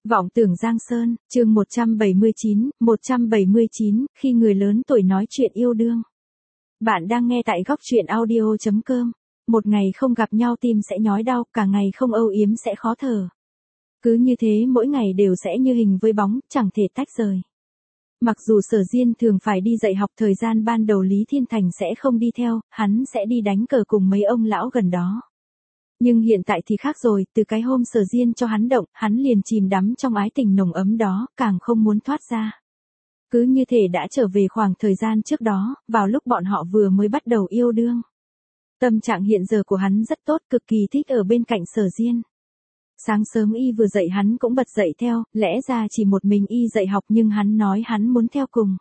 Vọng tưởng Giang Sơn, chương 179, khi người lớn tuổi nói chuyện yêu đương. Bạn đang nghe tại góc truyện audio.com. Một ngày không gặp nhau tim sẽ nhói đau, cả ngày không âu yếm sẽ khó thở. Cứ như thế mỗi ngày đều sẽ như hình với bóng, chẳng thể tách rời. Mặc dù Sở Diên thường phải đi dạy học, thời gian ban đầu Lý Thiên Thành sẽ không đi theo, hắn sẽ đi đánh cờ cùng mấy ông lão gần đó. Nhưng hiện tại thì khác rồi, từ cái hôm Sở Diên cho hắn động, hắn liền chìm đắm trong ái tình nồng ấm đó, càng không muốn thoát ra. Cứ như thể đã trở về khoảng thời gian trước đó, vào lúc bọn họ vừa mới bắt đầu yêu đương. Tâm trạng hiện giờ của hắn rất tốt, cực kỳ thích ở bên cạnh Sở Diên. Sáng sớm y vừa dậy hắn cũng bật dậy theo, lẽ ra chỉ một mình y dạy học nhưng hắn nói hắn muốn theo cùng.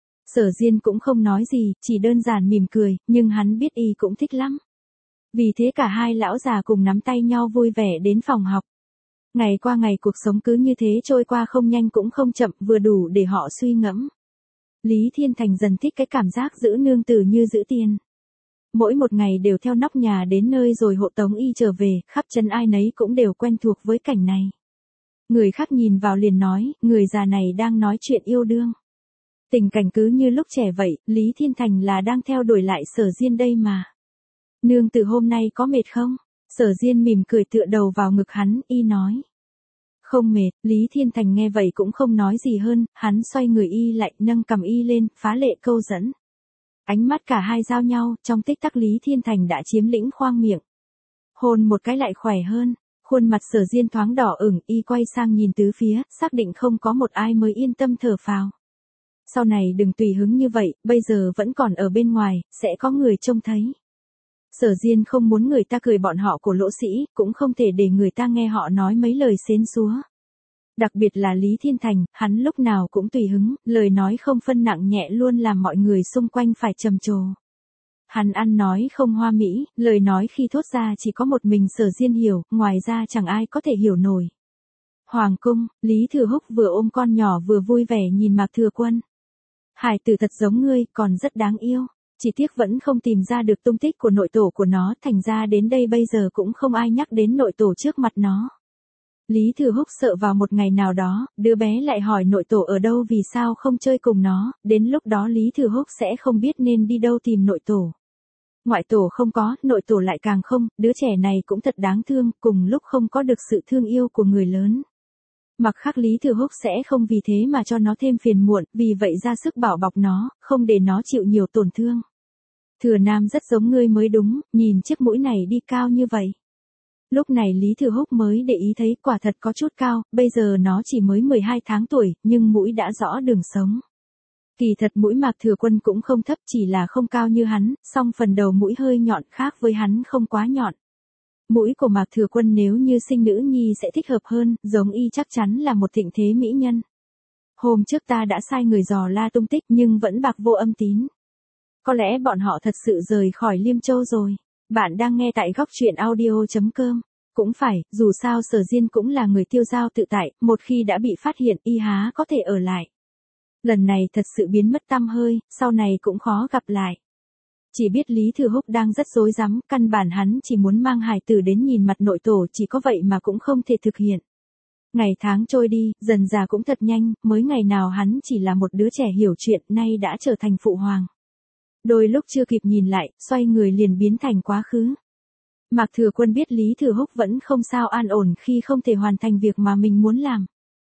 Sở Diên cũng không nói gì, chỉ đơn giản mỉm cười, nhưng hắn biết y cũng thích lắm. Vì thế cả hai lão già cùng nắm tay nhau vui vẻ đến phòng học. Ngày qua ngày cuộc sống cứ như thế trôi qua không nhanh cũng không chậm, vừa đủ để họ suy ngẫm. Lý Thiên Thành dần thích cái cảm giác giữ nương tử như giữ tiền. Mỗi một ngày đều theo nóc nhà đến nơi rồi hộ tống y trở về, khắp chân ai nấy cũng đều quen thuộc với cảnh này. Người khác nhìn vào liền nói, người già này đang nói chuyện yêu đương. Tình cảnh cứ như lúc trẻ vậy, Lý Thiên Thành là đang theo đuổi lại Sở Diên đây mà. Nương tử hôm nay có mệt không? Sở Diên mỉm cười tựa đầu vào ngực hắn, y nói. Không mệt, Lý Thiên Thành nghe vậy cũng không nói gì hơn, hắn xoay người y lại, nâng cầm y lên, phá lệ câu dẫn. Ánh mắt cả hai giao nhau, trong tích tắc Lý Thiên Thành đã chiếm lĩnh khoang miệng. Hôn một cái lại khỏe hơn, khuôn mặt Sở Diên thoáng đỏ ửng, y quay sang nhìn tứ phía, xác định không có một ai mới yên tâm thở phào. Sau này đừng tùy hứng như vậy, bây giờ vẫn còn ở bên ngoài, sẽ có người trông thấy. Sở Diên không muốn người ta cười bọn họ của lỗ sĩ, cũng không thể để người ta nghe họ nói mấy lời xến xúa. Đặc biệt là Lý Thiên Thành, hắn lúc nào cũng tùy hứng, lời nói không phân nặng nhẹ luôn làm mọi người xung quanh phải trầm trồ. Hắn ăn nói không hoa mỹ, lời nói khi thốt ra chỉ có một mình Sở Diên hiểu, ngoài ra chẳng ai có thể hiểu nổi. Hoàng cung, Lý Thừa Húc vừa ôm con nhỏ vừa vui vẻ nhìn Mạc Thừa Quân. Hải tử thật giống ngươi, còn rất đáng yêu. Chỉ tiếc vẫn không tìm ra được tung tích của nội tổ của nó, thành ra đến đây bây giờ cũng không ai nhắc đến nội tổ trước mặt nó. Lý Thừa Húc sợ vào một ngày nào đó, đứa bé lại hỏi nội tổ ở đâu vì sao không chơi cùng nó, đến lúc đó Lý Thừa Húc sẽ không biết nên đi đâu tìm nội tổ. Ngoại tổ không có, nội tổ lại càng không, đứa trẻ này cũng thật đáng thương, cùng lúc không có được sự thương yêu của người lớn. Mặc khắc Lý Thừa Húc sẽ không vì thế mà cho nó thêm phiền muộn, vì vậy ra sức bảo bọc nó, không để nó chịu nhiều tổn thương. Thừa Nam rất giống ngươi mới đúng, nhìn chiếc mũi này đi cao như vậy. Lúc này Lý Thừa Húc mới để ý thấy quả thật có chút cao, bây giờ nó chỉ mới 12 tháng tuổi, nhưng mũi đã rõ đường sống. Kỳ thật mũi Mạc Thừa Quân cũng không thấp, chỉ là không cao như hắn, song phần đầu mũi hơi nhọn, khác với hắn không quá nhọn. Mũi của Mạc Thừa Quân nếu như sinh nữ nhi sẽ thích hợp hơn, giống y chắc chắn là một thịnh thế mỹ nhân. Hôm trước ta đã sai người dò la tung tích nhưng vẫn bạc vô âm tín. Có lẽ bọn họ thật sự rời khỏi Liêm Châu rồi. Bạn đang nghe tại góc truyện audio.com. Cũng phải, dù sao Sở Diên cũng là người tiêu dao tự tại, một khi đã bị phát hiện y há có thể ở lại. Lần này thật sự biến mất tăm hơi, sau này cũng khó gặp lại. Chỉ biết Lý Thừa Húc đang rất rối rắm, căn bản hắn chỉ muốn mang hài tử đến nhìn mặt nội tổ, chỉ có vậy mà cũng không thể thực hiện. Ngày tháng trôi đi, dần già cũng thật nhanh, mới ngày nào hắn chỉ là một đứa trẻ hiểu chuyện, nay đã trở thành phụ hoàng. Đôi lúc chưa kịp nhìn lại, xoay người liền biến thành quá khứ. Mạc Thừa Quân biết Lý Thừa Húc vẫn không sao an ổn khi không thể hoàn thành việc mà mình muốn làm.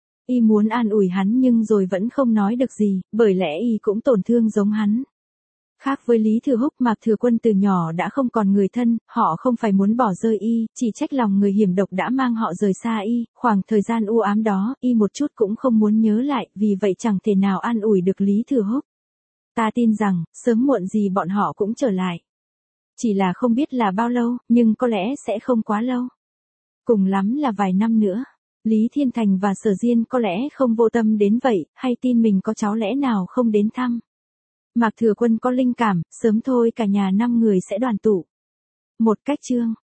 Y muốn an ủi hắn nhưng rồi vẫn không nói được gì, bởi lẽ y cũng tổn thương giống hắn. Khác với Lý Thừa Húc, Mạc Thừa Quân từ nhỏ đã không còn người thân, họ không phải muốn bỏ rơi y, chỉ trách lòng người hiểm độc đã mang họ rời xa y, khoảng thời gian u ám đó, y một chút cũng không muốn nhớ lại, vì vậy chẳng thể nào an ủi được Lý Thừa Húc. Ta tin rằng, sớm muộn gì bọn họ cũng trở lại. Chỉ là không biết là bao lâu, nhưng có lẽ sẽ không quá lâu. Cùng lắm là vài năm nữa. Lý Thiên Thành và Sở Diên có lẽ không vô tâm đến vậy, hay tin mình có cháu lẽ nào không đến thăm. Mạc Thừa Quân có linh cảm, sớm thôi cả nhà 5 người sẽ đoàn tụ. Một cách chương.